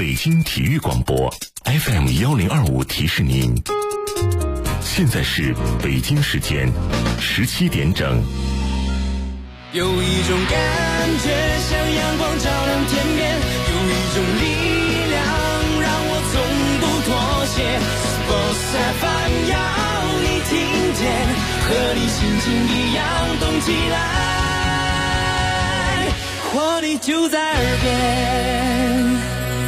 北京体育广播 FM1025提示您，现在是北京时间17点整。 有一种感觉像阳光照亮天边，有一种力量让我从不妥协。Sports FM 要你听见，和你心情一样动起来，活力就在耳边。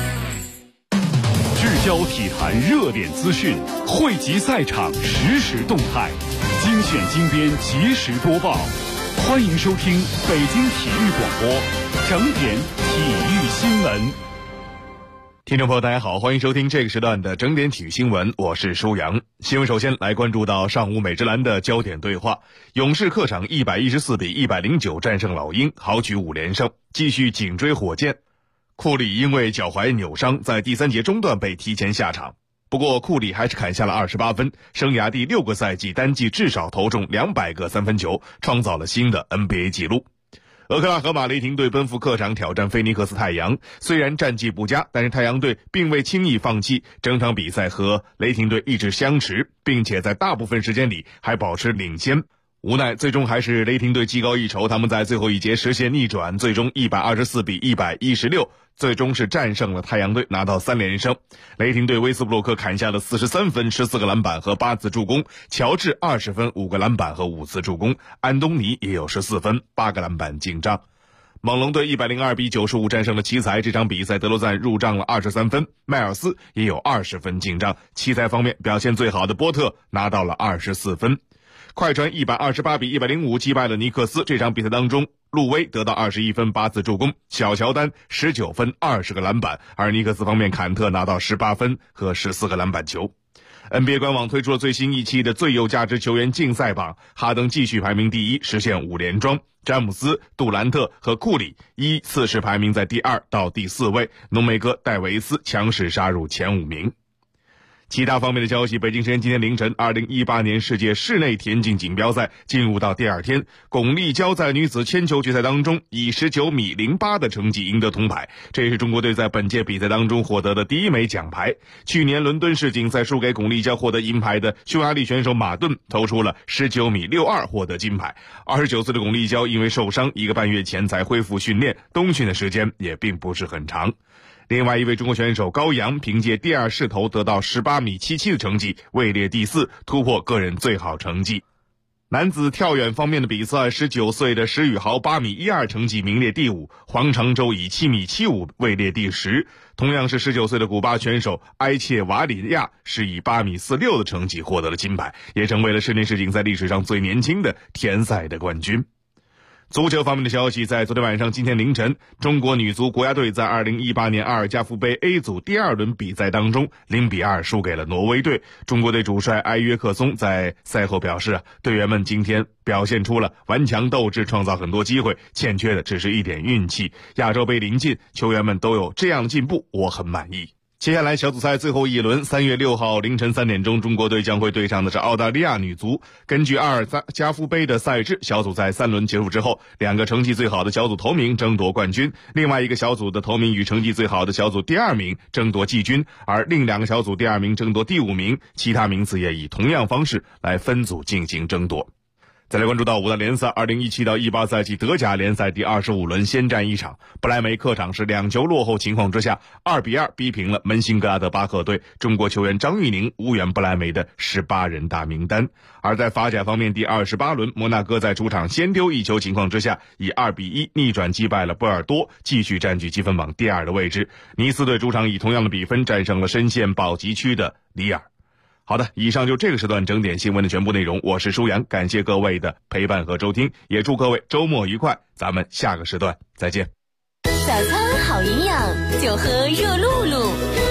聚焦体坛热点资讯，汇集赛场实时动态，精选精编及时播报。欢迎收听北京体育广播整点体育新闻。 听众朋友大家好，欢迎收听这个时段的整点体育新闻，我是舒阳。新闻首先来关注到上午美职篮的焦点对话，勇士客场114比109战胜老鹰，豪取5连胜，继续紧追火箭。库里因为脚踝扭伤，在第3节中段被提前下场。不过库里还是砍下了28分，生涯第6个赛季单季至少投中200个三分球，创造了新的 NBA 纪录。俄克拉荷马雷霆队奔赴客场挑战菲尼克斯太阳，虽然战绩不佳，但是太阳队并未轻易放弃，整场比赛和雷霆队一直相持，并且在大部分时间里还保持领先。无奈最终还是雷霆队技高一筹，他们在最后一节实现逆转，最终124比116，最终是战胜了太阳队，拿到3连胜。雷霆队威斯布鲁克砍下了43分14个篮板和8次助攻，乔治20分5个篮板和5次助攻，安东尼也有14分8个篮板进账。猛龙队102比95战胜了奇才，这场比赛德罗赞入账了23分，迈尔斯也有20分进账。奇才方面表现最好的波特拿到了24分。快船128比105击败了尼克斯，这场比赛当中路威得到21分8次助攻，小乔丹19分20个篮板，而尼克斯方面坎特拿到18分和14个篮板球。NBA 官网推出了最新一期的最有价值球员竞赛榜，哈登继续排名第一，实现5连庄，詹姆斯、杜兰特和库里依次是排名在第2到第4位，浓眉哥戴维斯强势杀入前5名。其他方面的消息，北京时间今天凌晨，2018年世界室内田径锦标赛进入到第2天，巩立姣在女子铅球决赛当中以19米08的成绩赢得铜牌，这也是中国队在本届比赛当中获得的第1枚奖牌。去年伦敦世锦赛输给巩立姣获得银牌的匈牙利选手马顿投出了19米62获得金牌。29岁的巩立姣因为受伤1个半月前才恢复训练，冬训的时间也并不是很长。另外一位中国选手高阳凭借第2试投得到18米77的成绩，位列第4，突破个人最好成绩。男子跳远方面的比赛，19岁的石宇豪8米12成绩名列第5，黄长洲以7米75位列第10。同样是19岁的古巴选手埃切瓦里亚是以8米46的成绩获得了金牌，也成为了室内世锦赛历史上最年轻的田赛的冠军。足球方面的消息，在昨天晚上今天凌晨，中国女足国家队在2018年阿尔加夫杯 A 组第2轮比赛当中0比2输给了挪威队。中国队主帅埃约克松在赛后表示，队员们今天表现出了顽强斗志，创造很多机会，欠缺的只是一点运气。亚洲杯临近，球员们都有这样的进步，我很满意。接下来小组赛最后一轮，3月6号凌晨3点钟，中国队将会对上的是澳大利亚女足。根据阿尔加夫杯的赛制，小组赛3轮结束之后，2个成绩最好的小组头名争夺冠军，另外一个小组的头名与成绩最好的小组第2名争夺季军，而另2个小组第2名争夺第5名，其他名次也以同样方式来分组进行争夺。再来关注到5大联赛2017到18赛季德甲联赛第25轮先战一场，不莱梅客场是2球落后情况之下2比2逼平了门兴格拉德巴赫队，中国球员张玉宁无缘不莱梅的18人大名单。而在法甲方面，第28轮摩纳哥在主场先丢1球情况之下以2比1逆转击败了波尔多，继续占据积分榜第2的位置。尼斯队主场以同样的比分战胜了深陷保级区的里尔。好的，以上就这个时段整点新闻的全部内容，我是舒阳，感谢各位的陪伴和收听，也祝各位周末愉快，咱们下个时段再见。 早餐好营养，就喝热露露。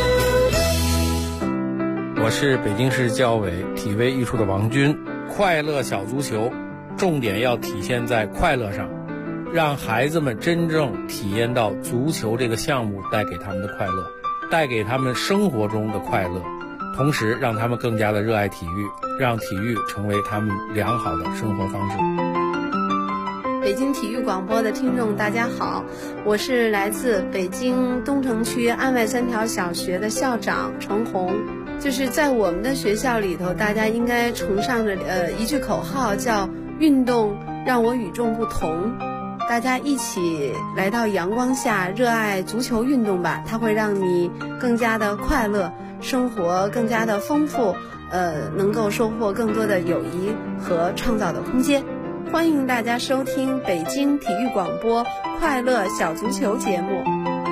我是北京市教委体卫艺术的王军。快乐小足球重点要体现在快乐上，让孩子们真正体验到足球这个项目带给他们的快乐，带给他们生活中的快乐，同时让他们更加的热爱体育，让体育成为他们良好的生活方式。 北京体育广播的听众大家好，我是来自北京东城区安外三条小学的校长程红。就是在我们的学校里头，大家应该崇尚着一句口号，叫运动让我与众不同。大家一起来到阳光下，热爱足球运动吧，它会让你更加的快乐，生活更加的丰富，能够收获更多的友谊和创造的空间。欢迎大家收听北京体育广播快乐小足球节目。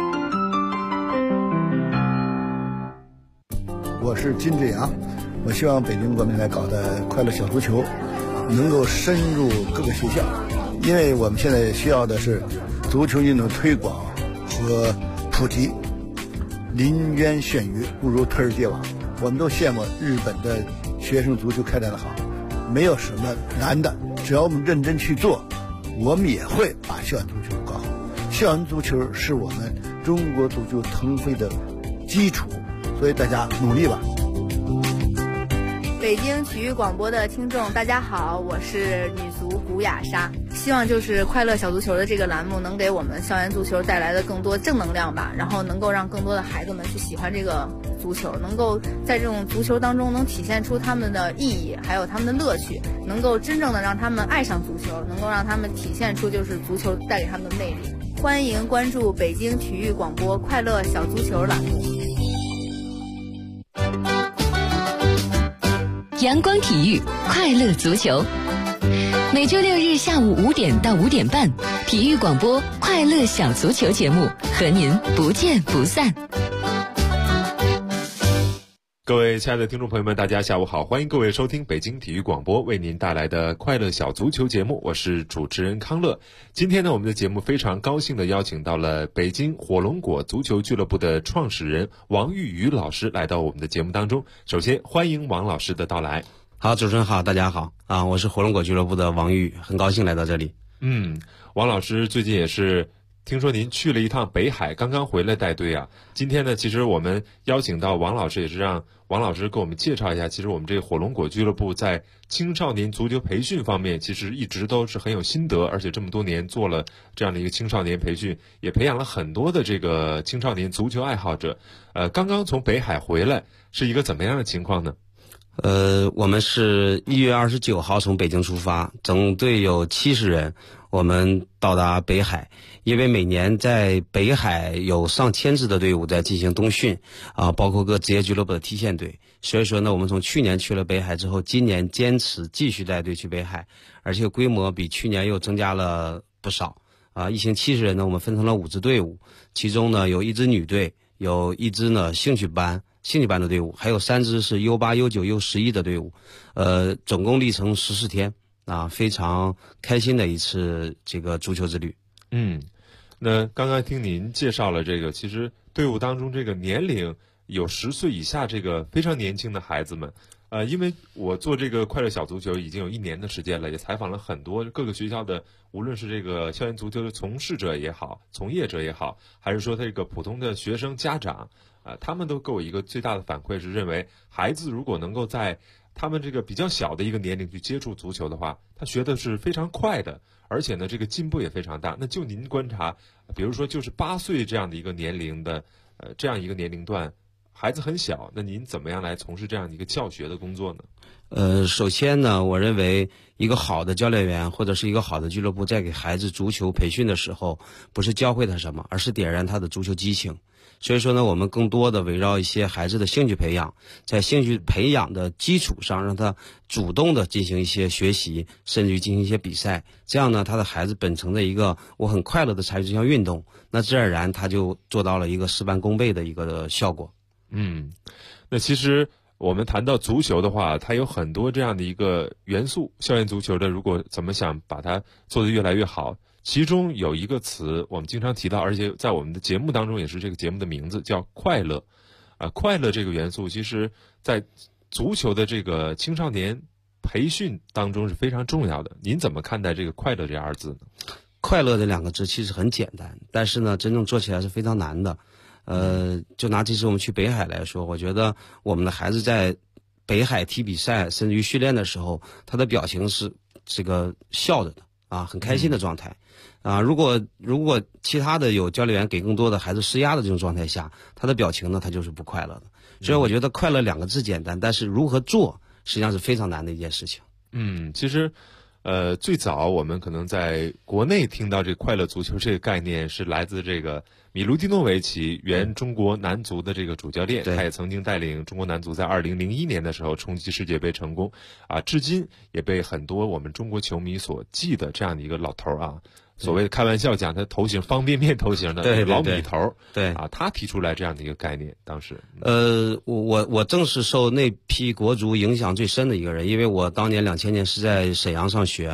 我是金志阳，我希望北京国民来搞的快乐小足球能够深入各个学校，因为我们现在需要的是足球运动推广和普及。临渊羡鱼，不如推而结网。我们都羡慕日本的学生足球开展的好，没有什么难的，只要我们认真去做，我们也会把校园足球搞好。校园足球是我们中国足球腾飞的基础，所以大家努力吧。 北京体育广播的听众大家好，我是女足古雅莎。希望就是快乐小足球的这个栏目能给我们校园足球带来的更多正能量吧，然后能够让更多的孩子们去喜欢这个足球，能够在这种足球当中能体现出他们的意义，还有他们的乐趣，能够真正的让他们爱上足球，能够让他们体现出就是足球带给他们的魅力。欢迎关注北京体育广播快乐小足球栏目。 阳光体育，快乐足球。每周六日下午5点到5点半，体育广播快乐小足球节目和您不见不散。 各位亲爱的听众朋友们，大家下午好，欢迎各位收听北京体育广播为您带来的快乐小足球节目，我是主持人康乐。今天呢，我们的节目非常高兴地邀请到了北京火龙果足球俱乐部的创始人王玉宇老师来到我们的节目当中。首先欢迎王老师的到来。 好，主持人好，大家好啊，我是火龙果俱乐部的王玉，很高兴来到这里。 王老师最近也是听说您去了一趟北海，刚刚回来带队啊。今天呢，其实我们邀请到王老师，也是让王老师给我们介绍一下，其实我们这个火龙果俱乐部在青少年足球培训方面，其实一直都是很有心得，而且这么多年做了这样的一个青少年培训，也培养了很多的这个青少年足球爱好者。刚刚从北海回来，是一个怎么样的情况呢？ 我们是1月29号从北京出发，整队有70人，我们到达北海。因为每年在北海有上千支的队伍在进行冬训啊，包括各职业俱乐部的踢线队，所以说呢，我们从去年去了北海之后，今年坚持继续带队去北海，而且规模比去年又增加了不少啊。一行70人呢，我们分成了5支队伍，其中呢有1支女队，有1支呢兴趣班的队伍，还有3支是 U8、U9、U11 的队伍，总共历程14天啊，非常开心的一次这个足球之旅。 那刚刚听您介绍了这个，其实队伍当中这个年龄有10岁以下这个非常年轻的孩子们，因为我做这个快乐小足球已经有1年的时间了，也采访了很多各个学校的，无论是这个校园足球的从事者也好，从业者也好，还是说这个普通的学生家长，他们都给我一个最大的反馈是认为，孩子如果能够在他们这个比较小的一个年龄去接触足球的话，他学的是非常快的，而且呢这个进步也非常大。那就您观察，比如说就是8岁这样的一个年龄的这样一个年龄段，孩子很小，那您怎么样来从事这样的一个教学的工作呢？ 首先呢，我认为一个好的教练员或者是一个好的俱乐部在给孩子足球培训的时候，不是教会他什么，而是点燃他的足球激情。所以说呢，我们更多的围绕一些孩子的兴趣培养，在兴趣培养的基础上，让他主动的进行一些学习，甚至于进行一些比赛。这样呢，他的孩子本成的一个我很快乐的参与这项运动，那自然而然他就做到了一个事半功倍的一个效果。 那其实我们谈到足球的话，它有很多这样的一个元素，校园足球的如果怎么想把它做得越来越好，其中有一个词我们经常提到，而且在我们的节目当中也是这个节目的名字，叫快乐。快乐这个元素其实在足球的这个青少年培训当中是非常重要的。您怎么看待这个快乐这2字呢？ 快乐这2个字其实很简单，但是呢真正做起来是非常难的。就拿这次我们去北海来说，我觉得我们的孩子在北海踢比赛甚至于训练的时候，他的表情是这个笑着的啊，很开心的状态。如果其他的有教练员给更多的孩子施压的这种状态下，他的表情呢，他就是不快乐的。所以我觉得快乐2个字简单，但是如何做实际上是非常难的一件事情。 其实最早我们可能在国内听到这快乐足球这个概念是来自这个米卢蒂诺维奇，原中国男足的这个主教练，他也曾经带领中国男足在2001年的时候冲击世界杯成功，至今也被很多我们中国球迷所记得这样的一个老头啊。所谓的开玩笑讲，他头型方便面头型的老米头， 对他提出来这样的一个概念，当时我正是受那批国足影响最深的一个人，因为我当年2000年是在沈阳上学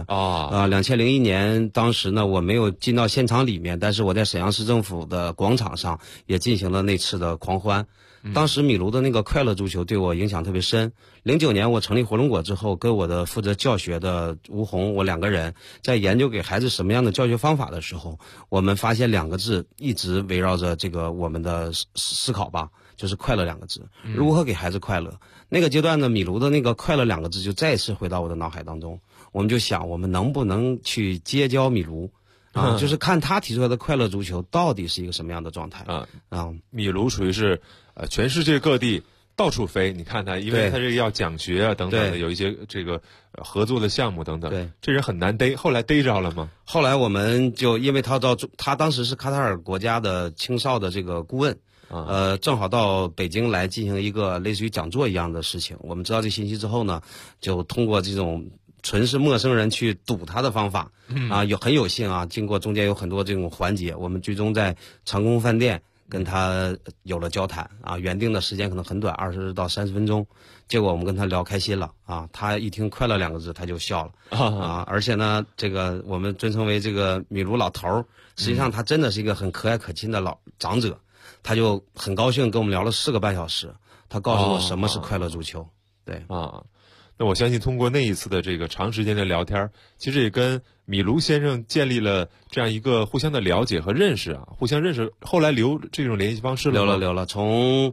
2001年当时呢我没有进到现场里面，但是我在沈阳市政府的广场上也进行了那次的狂欢。当时米卢的那个快乐足球对我影响特别深。09年我成立火龙果之后，跟我的负责教学的吴红，我2个人在研究给孩子什么样的教学方法的时候，我们发现2个字一直围绕着这个我们的思考吧，就是快乐2个字，如何给孩子快乐。那个阶段呢，米卢的那个快乐2个字就再次回到我的脑海当中，我们就想我们能不能去接教米卢就是看他提出来的快乐足球到底是一个什么样的状态米卢属于是全世界各地到处飞，你看他，因为他这个要讲学啊等等的，有一些这个合作的项目等等。 对， 这人很难逮，后来逮着了吗？ 后来我们就因为他当时是卡塔尔国家的青少的这个顾问，正好到北京来进行一个类似于讲座一样的事情。我们知道这信息之后呢，就通过这种纯是陌生人去堵他的方法很有幸经过中间有很多这种环节，我们最终在长空饭店跟他有了交谈原定的时间可能很短，20到30分钟，结果我们跟他聊开心了他一听快乐2个字他就笑了而且呢，这个我们尊称为这个米卢老头，实际上他真的是一个很可爱可亲的老长者，他就很高兴跟我们聊了4个半小时，他告诉我什么是快乐足球。对那我相信通过那一次的这个长时间的聊天，其实也跟米卢先生建立了这样一个互相的了解和认识互相认识。后来留这种联系方式了吗？ 留了。从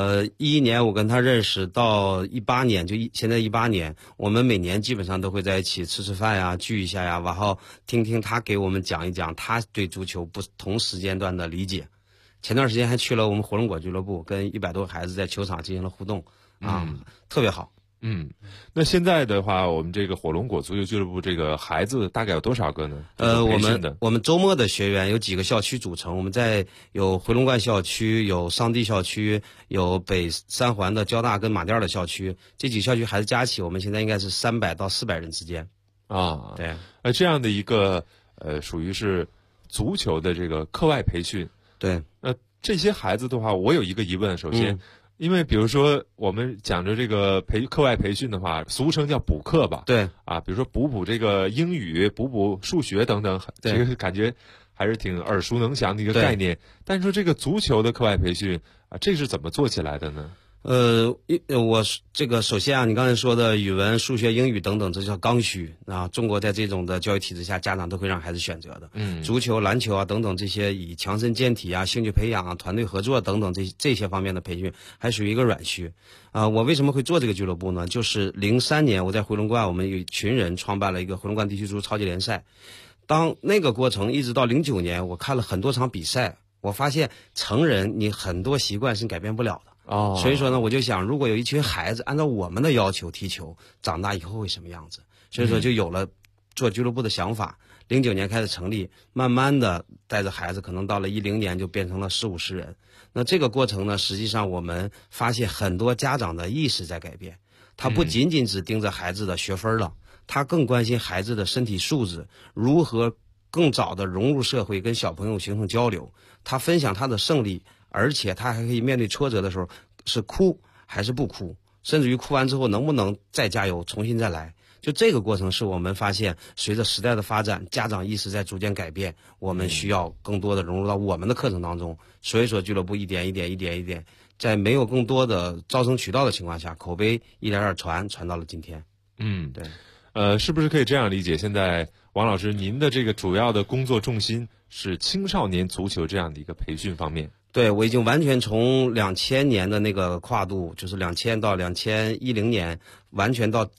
11年我跟他认识到18年，现在18年，我们每年基本上都会在一起吃饭呀，聚一下呀，然后听听他给我们讲一讲他对足球不同时间段的理解。前段时间还去了我们火龙果俱乐部，跟100多个孩子在球场进行了互动特别好。 那现在的话，我们这个火龙果足球俱乐部这个孩子大概有多少个呢？ 我们周末的学员有几个校区组成，我们在有回龙观校区，有上地校区，有北三环的交大跟马甸的校区，这几个校区孩子加起，我们现在应该是300到400人之间对。 这样的一个属于是足球的这个课外培训。 对。 这些孩子的话，我有一个疑问，首先。因为比如说我们讲着这个课外培训的话，俗称叫补课吧。 对比如说补这个英语，补数学等等，这个感觉还是挺耳熟能详的一个概念。但是说这个足球的课外培训这是怎么做起来的呢？ 我这个首先你刚才说的语文、数学、英语等等，这叫刚需中国在这种的教育体制下，家长都会让孩子选择的。足球、篮球等等这些以强身健体兴趣培养团队合作等等这些方面的培训，还属于一个软需。我为什么会做这个俱乐部呢？就是03年我在回龙观，我们有一群人创办了一个回龙观地区足超级联赛。当那个过程一直到09年，我看了很多场比赛，我发现成人你很多习惯是改变不了的。所以说呢，我就想，如果有一群孩子按照我们的要求踢球，长大以后会什么样子？所以说就有了做俱乐部的想法。09年开始成立，慢慢的带着孩子，可能到了10年就变成了40-50人。那这个过程呢，实际上我们发现很多家长的意识在改变，他不仅仅只盯着孩子的学分了，他更关心孩子的身体素质，如何更早的融入社会，跟小朋友形成交流。他分享他的胜利，而且他还可以面对挫折的时候是哭还是不哭，甚至于哭完之后能不能再加油重新再来。就这个过程是我们发现随着时代的发展，家长意识在逐渐改变，我们需要更多的融入到我们的课程当中。所以说俱乐部一点一点，在没有更多的招生渠道的情况下，口碑一点点传到了今天。 对。是不是可以这样理解，现在王老师您的这个主要的工作重心是青少年足球这样的一个培训方面？ 对，我已经完全从2000年的那个跨度，就是2000到2010年，完全到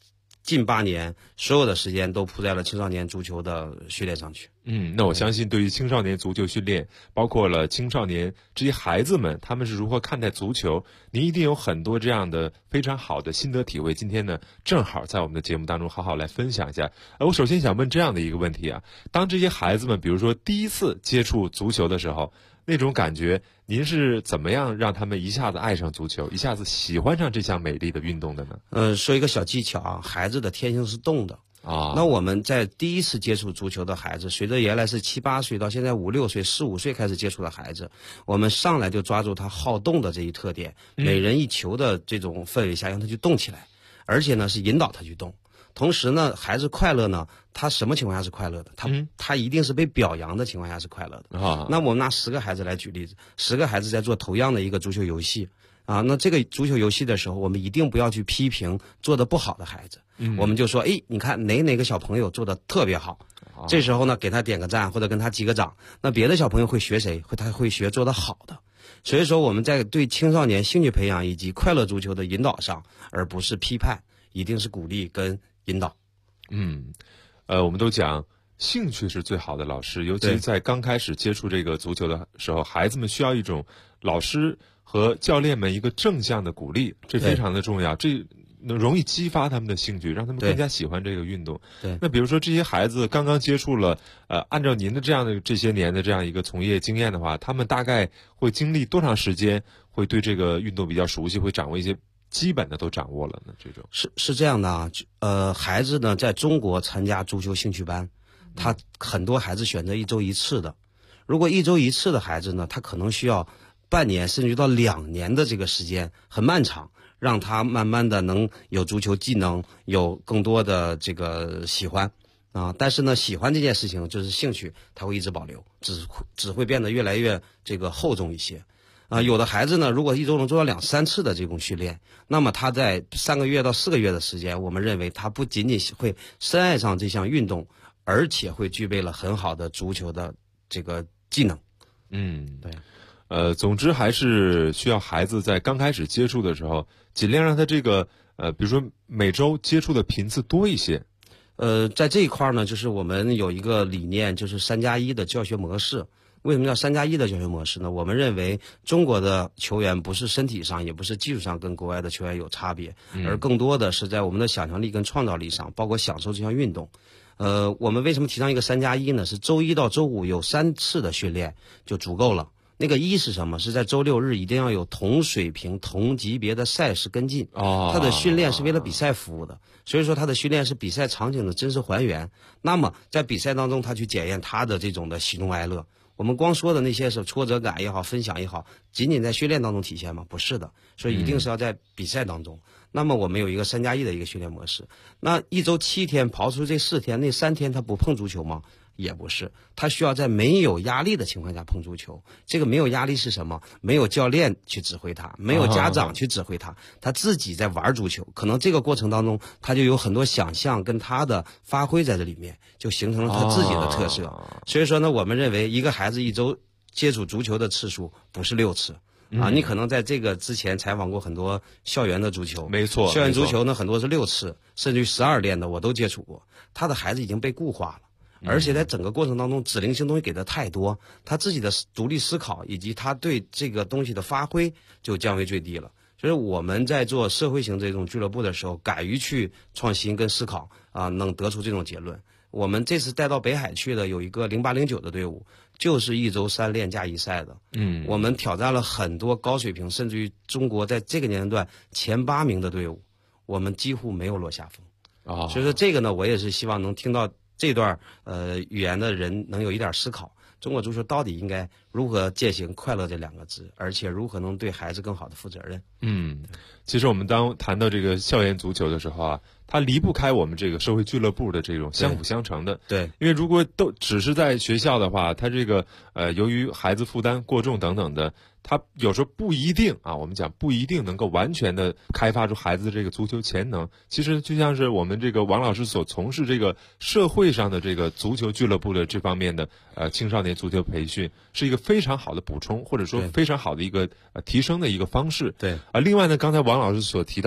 近8年所有的时间都扑在了青少年足球的训练上去。 那我相信对于青少年足球训练，包括了青少年这些孩子们，他们是如何看待足球，您一定有很多这样的非常好的心得体会。今天呢，正好在我们的节目当中好好来分享一下。我首先想问这样的一个问题啊，当这些孩子们比如说第一次接触足球的时候，那种感觉，您是怎么样让他们一下子爱上足球，一下子喜欢上这项美丽的运动的呢？ 说一个小技巧啊，孩子的天性是动的。那我们在第一次接触足球的孩子，随着原来是7、8岁到现在5、6岁、4、5岁开始接触的孩子，我们上来就抓住他好动的这一特点，每人一球的这种氛围下，让他去动起来，而且呢是引导他去动。同时呢，孩子快乐呢，他什么情况下是快乐的？他一定是被表扬的情况下是快乐的。那我们拿10个孩子来举例子，10个孩子在做同样的一个足球游戏那这个足球游戏的时候，我们一定不要去批评做得不好的孩子。我们就说，你看哪个小朋友做得特别好，这时候呢给他点个赞或者跟他击个掌，那别的小朋友会学谁？他会学做得好的。所以说我们在对青少年兴趣培养以及快乐足球的引导上，而不是批判，一定是鼓励跟引导。 我们都讲兴趣是最好的老师，尤其在刚开始接触这个足球的时候，孩子们需要一种老师和教练们一个正向的鼓励，这非常的重要，这容易激发他们的兴趣，让他们更加喜欢这个运动。那比如说这些孩子刚刚接触了，按照您的这些年的这样一个从业经验的话，他们大概会经历多长时间会对这个运动比较熟悉，会掌握一些基本的都掌握了呢？这种是这样的啊，孩子呢在中国参加足球兴趣班，他很多孩子选择1周1次的。如果1周1次的孩子呢，他可能需要半年甚至到2年的这个时间，很漫长，让他慢慢的能有足球技能，有更多的这个喜欢但是呢，喜欢这件事情就是兴趣，他会一直保留，只会变得越来越这个厚重一些。有的孩子呢，如果1周能做到2、3次的这种训练，那么他在3个月到4个月的时间，我们认为他不仅仅会深爱上这项运动，而且会具备了很好的足球的这个技能。 对。总之还是需要孩子在刚开始接触的时候，尽量让他这个比如说每周接触的频次多一些。 在这一块呢，就是我们有一个理念，就是3+1的教学模式。为什么叫3+1的教学模式呢？我们认为中国的球员不是身体上，也不是技术上跟国外的球员有差别，而更多的是在我们的想象力跟创造力上，包括享受这项运动。我们为什么提倡一个3+1呢？是周1到周5有3次的训练就足够了。那个1是什么？是在周6日一定要有同水平、同级别的赛事跟进。他的训练是为了比赛服务的，所以说他的训练是比赛场景的真实还原。那么在比赛当中，他去检验他的这种的喜怒哀乐。我们光说的那些是挫折感也好，分享也好，仅仅在训练当中体现吗？不是的，所以一定是要在比赛当中。那么我们有一个3+1的一个训练模式。那1周7天刨出这4天，那3天他不碰足球吗？也不是，他需要在没有压力的情况下碰足球。这个没有压力是什么？没有教练去指挥他，没有家长去指挥他，他自己在玩足球。可能这个过程当中，他就有很多想象跟他的发挥在这里面，就形成了他自己的特色。所以说呢，我们认为一个孩子1周接触足球的次数不是6次。你可能在这个之前采访过很多校园的足球， 没错， 校园足球呢很多是6次，甚至于12练的我都接触过。他的孩子已经被固化了。而且在整个过程当中，指令性东西给的太多，他自己的独立思考以及他对这个东西的发挥就降为最低了。所以我们在做社会型这种俱乐部的时候，敢于去创新跟思考能得出这种结论。我们这次带到北海去的有一个08、09的队伍，就是1周3练加1赛的。我们挑战了很多高水平，甚至于中国在这个年龄段前8名的队伍，我们几乎没有落下风。所以说这个呢，我也是希望能听到这段语言的人能有一点思考，中国足球到底应该如何践行快乐这2个字，而且如何能对孩子更好的负责任。 其实我们当谈到这个校园足球的时候它离不开我们这个社会俱乐部的这种相辅相成的。 对， 因为如果都只是在学校的话，它这个由于孩子负担过重等等的，他有时候不一定我们讲不一定能够完全的开发出孩子的这个足球潜能。其实就像是我们这个王老师所从事这个社会上的这个足球俱乐部的这方面的青少年足球培训，是一个非常好的补充，或者说非常好的一个提升的一个方式。 对另外呢，刚才王老师所提到的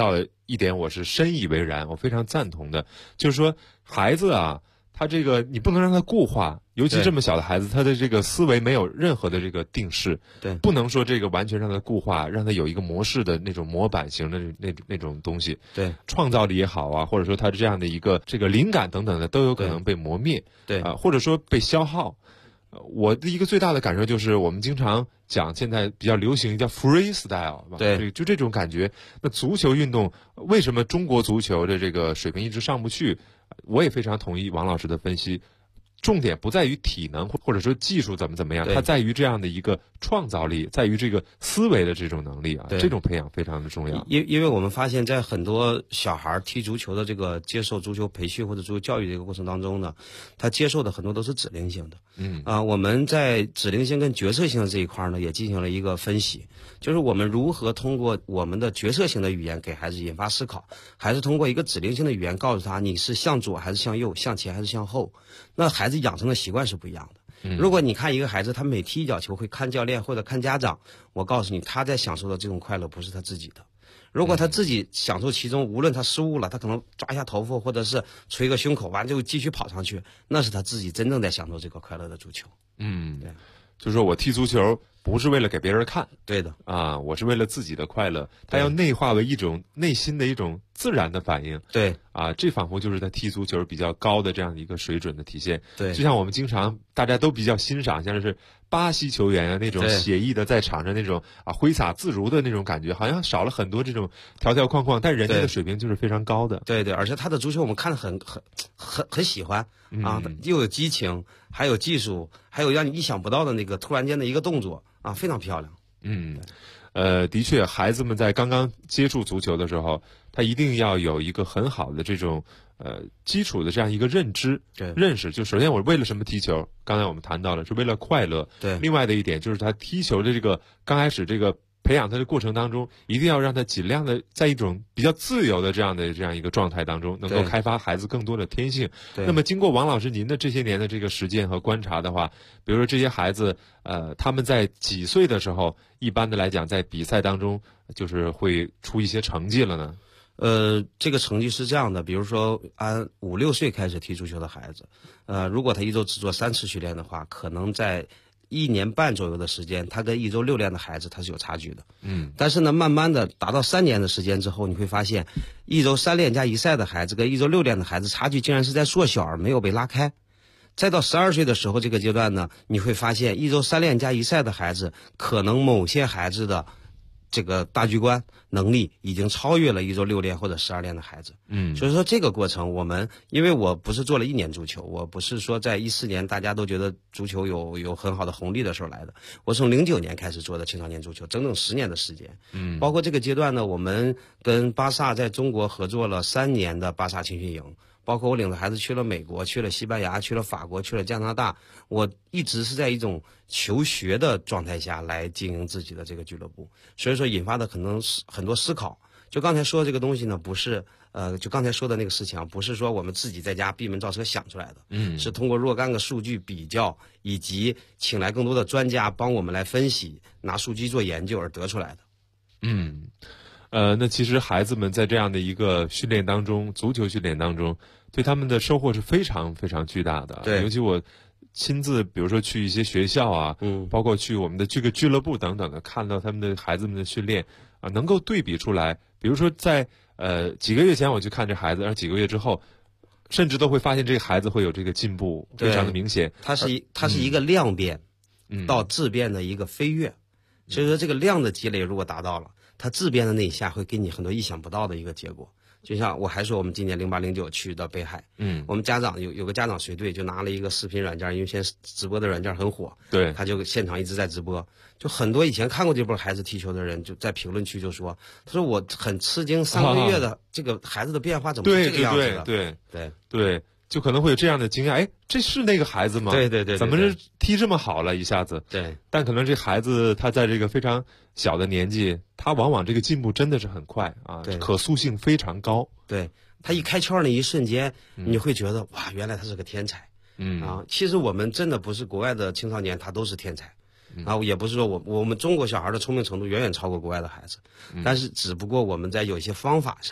一点我是深以为然，我非常赞同的，就是说孩子啊，他这个你不能让他固化，尤其这么小的孩子，他的这个思维没有任何的这个定式， 对， 不能说这个完全让他固化，让他有一个模式的那种模板型的那种东西， 对， 创造力也好啊，或者说他这样的一个这个灵感等等的都有可能被磨灭， 对啊、或者说被消耗。我的一个最大的感受就是，我们经常讲现在比较流行叫 freestyle， 对， 就这种感觉。那足球运动为什么中国足球的这个水平一直上不去？我也非常同意王老师的分析。重点不在于体能或者说技术怎么样，它在于这样的一个创造力，在于这个思维的这种能力啊，这种培养非常的重要。 因为我们发现，在很多小孩踢足球的这个接受足球培训或者足球教育这个过程当中呢，他接受的很多都是指令性的。我们在指令性跟决策性的这一块呢，也进行了一个分析，就是我们如何通过我们的决策性的语言给孩子引发思考，还是通过一个指令性的语言告诉他你是向左还是向右，向前还是向后。那孩子养成的习惯是不一样的。如果你看一个孩子，他每踢一脚球会看教练或者看家长，我告诉你，他在享受的这种快乐不是他自己的。如果他自己享受其中，无论他失误了，他可能抓一下头发或者是捶个胸口，完就继续跑上去，那是他自己真正在享受这个快乐的足球。 对，就是说我踢足球不是为了给别人看， 对的啊，我是为了自己的快乐，他要内化为一种内心的一种自然的反应。 对啊，这仿佛就是他踢足球比较高的这样的一个水准的体现。 对， 就像我们经常大家都比较欣赏，像是巴西球员啊那种写意的在场上那种啊挥洒自如的那种感觉，好像少了很多这种条条框框，但人家的水平就是非常高的。 对，而且他的足球我们看得很喜欢啊，又有激情，还有技术，还有让你意想不到的那个突然间的一个动作啊，非常漂亮。 的确，孩子们在刚刚接触足球的时候，他一定要有一个很好的这种基础的这样一个认知、认识。就首先我为了什么踢球？刚才我们谈到了是为了快乐。 对。 另外的一点就是他踢球的这个刚开始这个培养他的过程当中，一定要让他尽量的在一种比较自由的这样一个状态当中，能够开发孩子更多的天性。那么经过王老师您的这些年的这个实践和观察的话，比如说这些孩子他们在几岁的时候，一般的来讲在比赛当中就是会出一些成绩了呢？ 这个成绩是这样的，比如说按5、6岁开始踢足球的孩子，如果他一周只做3次训练的话，可能在1年半左右的时间，他跟一周6练的孩子他是有差距的。但是呢，慢慢的达到3年的时间之后，你会发现一周3练加1赛的孩子跟一周6练的孩子差距竟然是在缩小，而没有被拉开。再到12岁的时候，这个阶段呢，你会发现一周3练加1赛的孩子，可能某些孩子的这个大局观能力已经超越了一周6练或者12练的孩子。所以说这个过程因为我不是做了1年足球，我不是说在14年大家都觉得足球有很好的红利的时候来的，我从09年开始做的青少年足球，整整10年的时间。包括这个阶段呢，我们跟巴萨在中国合作了3年的巴萨青训营，包括我领着孩子去了美国，去了西班牙，去了法国，去了加拿大，我一直是在一种求学的状态下来经营自己的这个俱乐部，所以说引发的可能很多思考。就刚才说的这个东西呢，不是就刚才说的那个事情啊，不是说我们自己在家闭门造车想出来的，是通过若干个数据比较，以及请来更多的专家帮我们来分析，拿数据做研究而得出来的。 那其实孩子们在这样的一个训练当中，足球训练当中，对他们的收获是非常非常巨大的。 对， 尤其我亲自，比如说去一些学校啊，包括去我们的这个俱乐部等等的，看到他们的孩子们的训练啊，能够对比出来。比如说在几个月前我去看这孩子，而几个月之后，甚至都会发现这个孩子会有这个进步，非常的明显。 它是一个量变到质变的一个飞跃，所以说这个量的积累如果达到了，它质变的那一下会给你很多意想不到的一个结果。就像我还说我们今年08、09去的北海，我们家长有个家长随队就拿了一个视频软件，因为现在直播的软件很火， 对， 他就现场一直在直播，就很多以前看过这波孩子踢球的人就在评论区就说，他说我很吃惊3个月的这个孩子的变化怎么是这个样子的？ 对，就可能会有这样的惊讶，哎，这是那个孩子吗？ 对， 怎么是踢这么好了一下子？ 对， 但可能这孩子他在这个非常小的年纪，他往往这个进步真的是很快啊，可塑性非常高。 对，他一开窍那一瞬间，你会觉得哇，原来他是个天才。其实我们真的不是国外的青少年，他都是天才。也不是说我们中国小孩的聪明程度远远超过国外的孩子，但是只不过我们在有一些方法上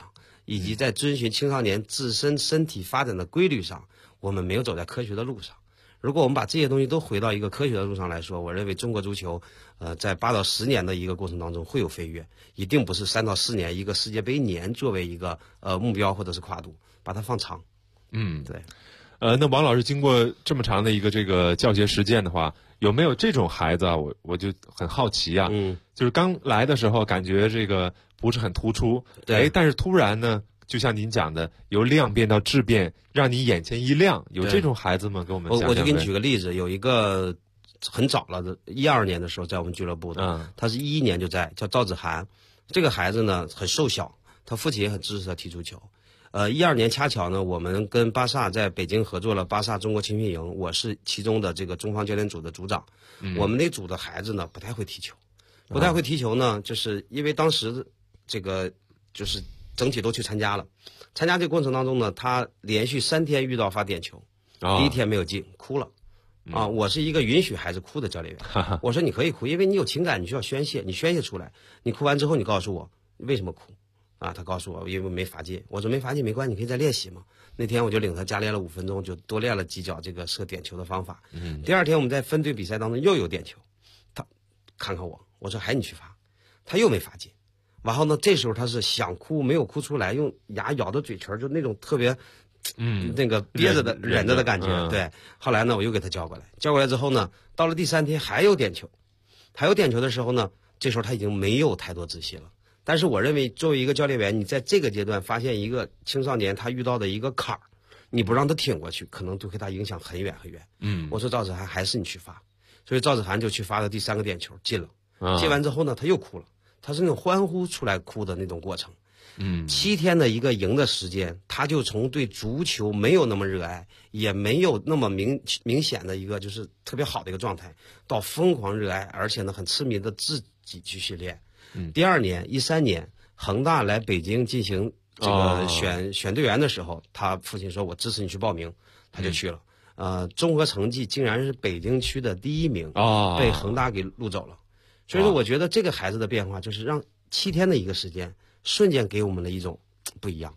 以及在遵循青少年自身身体发展的规律上，我们没有走在科学的路上。如果我们把这些东西都回到一个科学的路上来说，我认为中国足球，在8到10年的一个过程当中会有飞跃，一定不是3到4年一个世界杯年作为一个目标或者是跨度，把它放长。对。 那王老师经过这么长的一个这个教学实践的话，有没有这种孩子啊？我就很好奇啊，就是刚来的时候感觉这个不是很突出， 对， 但是突然呢，就像您讲的，由量变到质变，让你眼前一亮，有这种孩子吗？给我们讲讲。 我就给你举个例子，有一个很早了的12年的时候在我们俱乐部的，他是11年就在，叫赵子涵。这个孩子呢很瘦小，他父亲也很支持他踢足球。12年恰巧呢，我们跟巴萨在北京合作了巴萨中国青训营，我是其中的这个中方教练组的组长。我们那组的孩子呢不太会踢球，就是因为当时这个就是整体都去参加了，参加这个过程当中呢，他连续3天遇到罚点球，第一天没有进，哭了。我是一个允许孩子哭的教练员，我说你可以哭，因为你有情感，你需要宣泄，你宣泄出来，你哭完之后你告诉我为什么哭。他告诉我因为没罚进，我说没罚进没关系，你可以再练习嘛。那天我就领他加练了5分钟，就多练了几脚这个射点球的方法。第二天我们在分队比赛当中又有点球，他看看我说还你去罚，他又没罚进。然后呢，这时候他是想哭没有哭出来，用牙咬着嘴唇，就那种特别那个憋着的忍着的感觉。对，后来呢我又给他叫过来之后呢，到了第3天还有点球的时候呢，这时候他已经没有太多自信了。但是我认为作为一个教练员，你在这个阶段发现一个青少年他遇到的一个坎儿，你不让他挺过去，可能对他影响很远很远。我说赵子涵还是你去罚，所以赵子涵就去罚了第3个点球，进了。进完之后呢，他又哭了，他是那种欢呼出来哭的那种过程。7天的一个营的时间，他就从对足球没有那么热爱，也没有那么明显的一个就是特别好的一个状态，到疯狂热爱，而且呢很痴迷的自己去训练。第2年13年，恒大来北京进行这个选队员的时候，他父亲说我支持你去报名，他就去了。综合成绩竟然是北京区的第1名，被恒大给录走了。所以说我觉得这个孩子的变化就是让7天的一个时间瞬间给我们了一种不一样。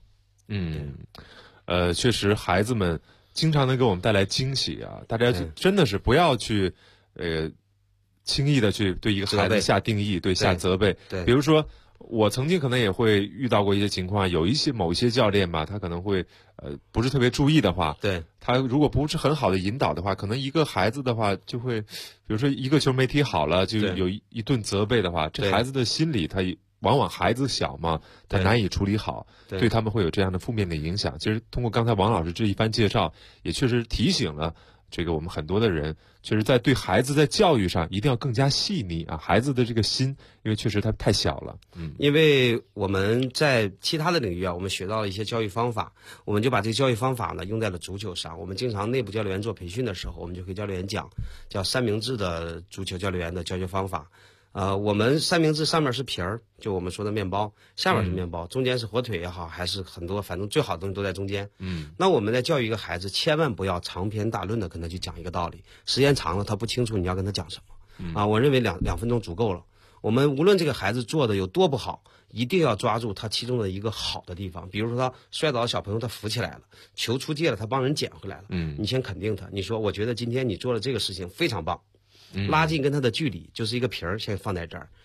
确实孩子们经常能给我们带来惊喜啊，大家真的是不要去轻易的去对一个孩子下定义，下责备。 对， 比如说我曾经可能也会遇到过一些情况，有某一些教练吧，他可能会不是特别注意的话， 对， 他如果不是很好的引导的话，可能一个孩子的话就会，比如说一个球没踢好了，就有一顿责备的话，这孩子的心理他往往孩子小嘛，他难以处理好，对他们会有这样的负面的影响。其实通过刚才王老师这一番介绍，也确实提醒了这个我们很多的人，确实在对孩子在教育上一定要更加细腻啊，孩子的这个心，因为确实他太小了。 因为我们在其他的领域啊，我们学到了一些教育方法，我们就把这个教育方法呢用在了足球上。我们经常内部教练员做培训的时候，我们就给教练员讲，叫3明治的足球教练员的教学方法。我们3明治上面是皮儿，就我们说的面包，下面是面包，中间是火腿也好，还是很多，反正最好的东西都在中间。那我们在教育一个孩子，千万不要长篇大论的跟他去讲一个道理，时间长了他不清楚你要跟他讲什么。我认为2分钟足够了。我们无论这个孩子做的有多不好，一定要抓住他其中的一个好的地方。比如说他摔倒的小朋友他扶起来了，球出界了他帮人捡回来了，你先肯定他，你说我觉得今天你做了这个事情非常棒。拉近跟他的距离，就是一个皮儿先放在这儿，